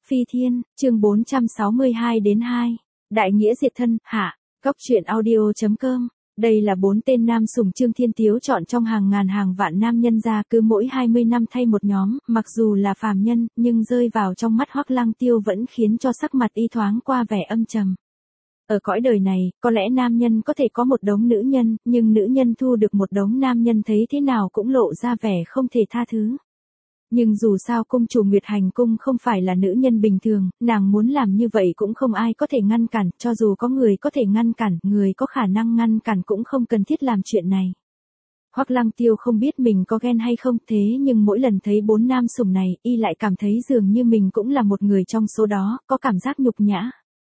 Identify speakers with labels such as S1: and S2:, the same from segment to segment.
S1: Phi Thiên, chương 462-2. Đại nghĩa diệt thân, hạ. Góc truyện audio.com. Đây là 4 tên nam sủng Trương Thiên Tiếu chọn trong hàng ngàn hàng vạn nam nhân ra, cứ mỗi 20 năm thay một nhóm, mặc dù là phàm nhân, nhưng rơi vào trong mắt Hoắc Lăng Tiêu vẫn khiến cho sắc mặt y thoáng qua vẻ âm trầm. Ở cõi đời này, có lẽ nam nhân có thể có một đống nữ nhân, nhưng nữ nhân thu được một đống nam nhân thấy thế nào cũng lộ ra vẻ không thể tha thứ. Nhưng dù sao cung chủ Nguyệt Hành Cung không phải là nữ nhân bình thường, nàng muốn làm như vậy cũng không ai có thể ngăn cản, cho dù có người có thể ngăn cản, người có khả năng ngăn cản cũng không cần thiết làm chuyện này. Hoắc Lăng Tiêu không biết mình có ghen hay không, thế nhưng mỗi lần thấy 4 nam sủng này, y lại cảm thấy dường như mình cũng là một người trong số đó, có cảm giác nhục nhã.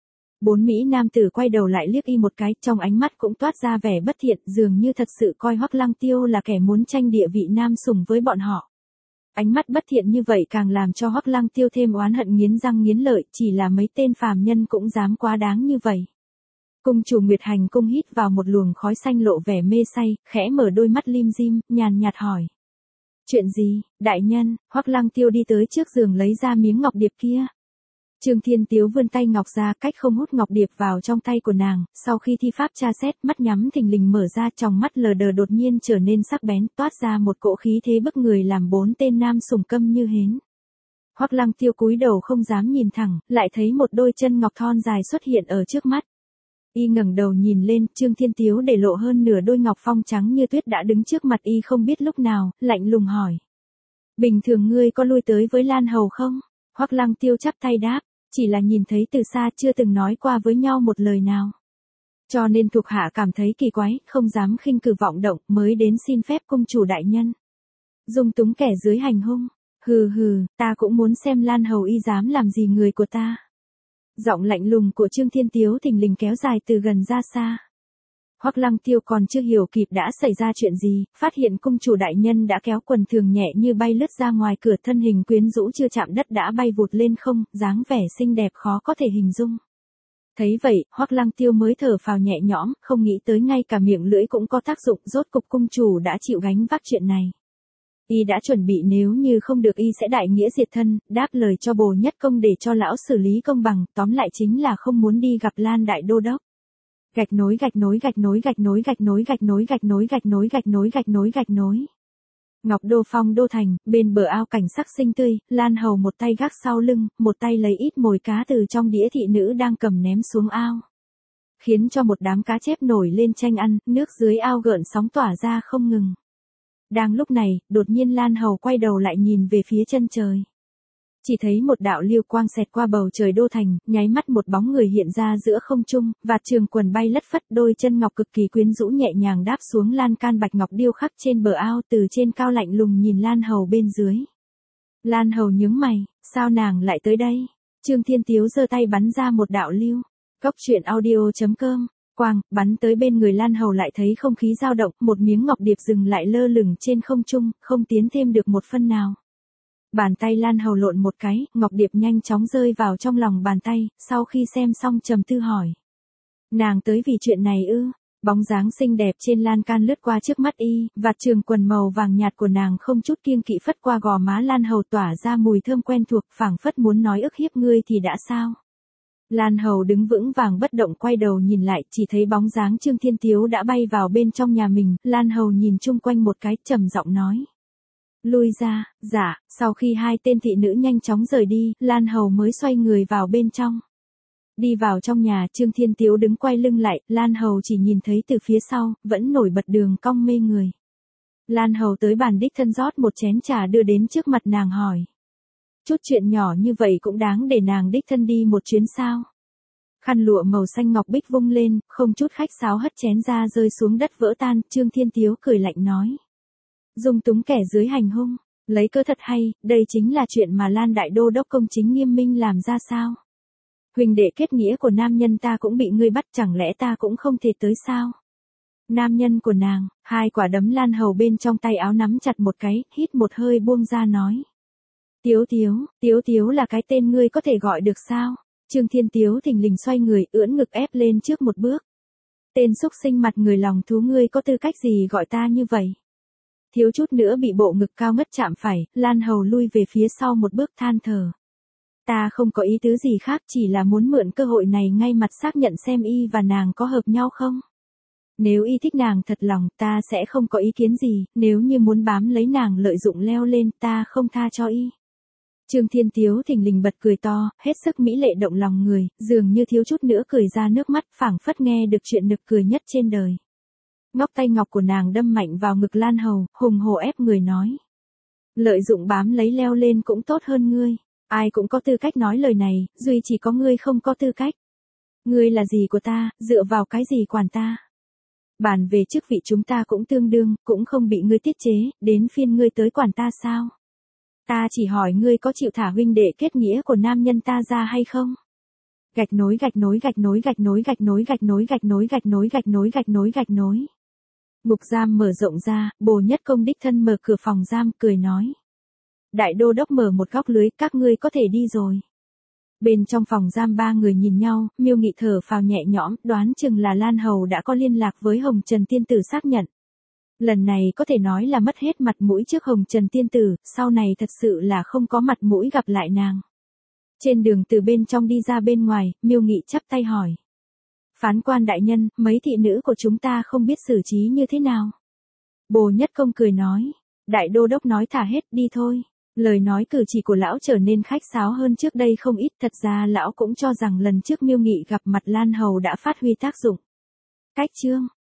S1: 4 mỹ nam tử quay đầu lại liếc y một cái, trong ánh mắt cũng toát ra vẻ bất thiện, dường như thật sự coi Hoắc Lăng Tiêu là kẻ muốn tranh địa vị nam sủng với bọn họ. Ánh mắt bất thiện như vậy càng làm cho Hoắc Lăng Tiêu thêm oán hận nghiến răng nghiến lợi, chỉ là mấy tên phàm nhân cũng dám quá đáng như vậy. Cung chủ Nguyệt Hành Cung hít vào một luồng khói xanh lộ vẻ mê say, khẽ mở đôi mắt lim dim, nhàn nhạt hỏi. Chuyện gì, đại nhân? Hoắc Lăng Tiêu đi tới trước giường lấy ra miếng ngọc điệp kia. Trương Thiên Tiếu vươn tay ngọc ra, cách không hút ngọc điệp vào trong tay của nàng, sau khi thi pháp tra xét, mắt nhắm thình lình mở ra, tròng mắt lờ đờ đột nhiên trở nên sắc bén, toát ra một cỗ khí thế bức người làm 4 tên nam sủng câm như hến. Hoắc Lăng Tiêu cúi đầu không dám nhìn thẳng, lại thấy một đôi chân ngọc thon dài xuất hiện ở trước mắt. Y ngẩng đầu nhìn lên, Trương Thiên Tiếu để lộ hơn nửa đôi ngọc phong trắng như tuyết đã đứng trước mặt y không biết lúc nào, lạnh lùng hỏi. Bình thường ngươi có lui tới với Lan Hầu không? Hoắc Lăng Tiêu chắp tay đáp. Chỉ là nhìn thấy từ xa, chưa từng nói qua với nhau một lời nào. Cho nên thuộc hạ cảm thấy kỳ quái, không dám khinh cử vọng động, mới đến xin phép cung chủ đại nhân. Dung túng kẻ dưới hành hung. Hừ hừ, ta cũng muốn xem Lan Hầu y dám làm gì người của ta. Giọng lạnh lùng của Trương Thiên Tiếu thình lình kéo dài từ gần ra xa. Hoắc Lăng Tiêu còn chưa hiểu kịp đã xảy ra chuyện gì, phát hiện cung chủ đại nhân đã kéo quần thường nhẹ như bay lướt ra ngoài cửa, thân hình quyến rũ chưa chạm đất đã bay vụt lên không, dáng vẻ xinh đẹp khó có thể hình dung. Thấy vậy, Hoắc Lăng Tiêu mới thở phào nhẹ nhõm, không nghĩ tới ngay cả miệng lưỡi cũng có tác dụng, rốt cục cung chủ đã chịu gánh vác chuyện này. Y đã chuẩn bị nếu như không được y sẽ đại nghĩa diệt thân, đáp lời cho Bồ Nhất Công để cho lão xử lý công bằng, tóm lại chính là không muốn đi gặp Lan đại đô đốc. Gạch nối. Ngọc Đô Phong Đô Thành, bên bờ ao cảnh sắc xinh tươi, Lan Hầu một tay gác sau lưng, một tay lấy ít mồi cá từ trong đĩa thị nữ đang cầm ném xuống ao. Khiến cho một đám cá chép nổi lên tranh ăn, nước dưới ao gợn sóng tỏa ra không ngừng. Đang lúc này, đột nhiên Lan Hầu quay đầu lại nhìn về phía chân trời. Chỉ thấy một đạo liêu quang xẹt qua bầu trời đô thành, nháy mắt một bóng người hiện ra giữa không trung, vạt trường quần bay lất phất, đôi chân ngọc cực kỳ quyến rũ nhẹ nhàng đáp xuống lan can bạch ngọc điêu khắc trên bờ ao, từ trên cao lạnh lùng nhìn Lan Hầu bên dưới. Lan Hầu nhướng mày, sao nàng lại tới đây? Trương Thiên Tiếu giơ tay bắn ra một đạo lưu. Góc truyện audio.com. Quang, bắn tới bên người Lan Hầu lại thấy không khí dao động, một miếng ngọc điệp dừng lại lơ lửng trên không trung, không tiến thêm được một phân nào. Bàn tay Lan Hầu lộn một cái, ngọc điệp nhanh chóng rơi vào trong lòng bàn tay, sau khi xem xong trầm tư hỏi. Nàng tới vì chuyện này ư? Bóng dáng xinh đẹp trên lan can lướt qua trước mắt y, vạt trường quần màu vàng nhạt của nàng không chút kiêng kỵ phất qua gò má Lan Hầu tỏa ra mùi thơm quen thuộc, phảng phất muốn nói ức hiếp ngươi thì đã sao? Lan Hầu đứng vững vàng bất động quay đầu nhìn lại, chỉ thấy bóng dáng Trương Thiên Tiếu đã bay vào bên trong nhà mình, Lan Hầu nhìn chung quanh một cái, trầm giọng nói. Lui ra, dạ, sau khi 2 tên thị nữ nhanh chóng rời đi, Lan Hầu mới xoay người vào bên trong. Đi vào trong nhà, Trương Thiên Tiếu đứng quay lưng lại, Lan Hầu chỉ nhìn thấy từ phía sau, vẫn nổi bật đường cong mê người. Lan Hầu tới bàn đích thân rót một chén trà đưa đến trước mặt nàng hỏi. Chút chuyện nhỏ như vậy cũng đáng để nàng đích thân đi một chuyến sao? Khăn lụa màu xanh ngọc bích vung lên, không chút khách sáo hất chén ra rơi xuống đất vỡ tan, Trương Thiên Tiếu cười lạnh nói. Dung túng kẻ dưới hành hung, lấy cớ thật hay, đây chính là chuyện mà Lan đại đô đốc công chính nghiêm minh làm ra sao? Huỳnh đệ kết nghĩa của nam nhân ta cũng bị ngươi bắt, chẳng lẽ ta cũng không thể tới sao? Nam nhân của nàng, 2 quả đấm Lan Hầu bên trong tay áo nắm chặt một cái, hít một hơi buông ra nói. Tiếu là cái tên ngươi có thể gọi được sao? Trương Thiên Tiếu thình lình xoay người, ưỡn ngực ép lên trước một bước. Tên xúc sinh mặt người lòng thú, ngươi có tư cách gì gọi ta như vậy? Thiếu chút nữa bị bộ ngực cao ngất chạm phải, Lan Hầu lui về phía sau một bước than thở. Ta không có ý tứ gì khác, chỉ là muốn mượn cơ hội này ngay mặt xác nhận xem y và nàng có hợp nhau không. Nếu y thích nàng thật lòng, ta sẽ không có ý kiến gì, nếu như muốn bám lấy nàng lợi dụng leo lên, ta không tha cho y. Trương Thiên Tiếu thình lình bật cười to, hết sức mỹ lệ động lòng người, dường như thiếu chút nữa cười ra nước mắt, phảng phất nghe được chuyện nực cười nhất trên đời. Ngóc tay ngọc của nàng đâm mạnh vào ngực Lan Hầu, hùng hồ ép người nói. Lợi dụng bám lấy leo lên cũng tốt hơn ngươi. Ai cũng có tư cách nói lời này, duy chỉ có ngươi không có tư cách. Ngươi là gì của ta, dựa vào cái gì quản ta. Bàn về chức vị chúng ta cũng tương đương, cũng không bị ngươi tiết chế, đến phiên ngươi tới quản ta sao? Ta chỉ hỏi ngươi có chịu thả huynh đệ kết nghĩa của nam nhân ta ra hay không? Gạch nối gạch nối gạch nối gạch nối gạch nối gạch nối gạch nối gạch nối gạch nối gạch nối gạch nối. Ngục giam mở rộng ra, Bồ Nhất Công đích thân mở cửa phòng giam, cười nói. Đại đô đốc mở một góc lưới, các ngươi có thể đi rồi. Bên trong phòng giam ba người nhìn nhau, Miêu Nghị thở phào nhẹ nhõm, đoán chừng là Lan Hầu đã có liên lạc với Hồng Trần Tiên Tử xác nhận. Lần này có thể nói là mất hết mặt mũi trước Hồng Trần Tiên Tử, sau này thật sự là không có mặt mũi gặp lại nàng. Trên đường từ bên trong đi ra bên ngoài, Miêu Nghị chắp tay hỏi. Phán quan đại nhân, mấy thị nữ của chúng ta không biết xử trí như thế nào. Bồ Nhất Công cười nói. Đại đô đốc nói thả hết đi thôi. Lời nói cử chỉ của lão trở nên khách sáo hơn trước đây không ít, thật ra lão cũng cho rằng lần trước Miêu Nghị gặp mặt Lan Hầu đã phát huy tác dụng. Cách chương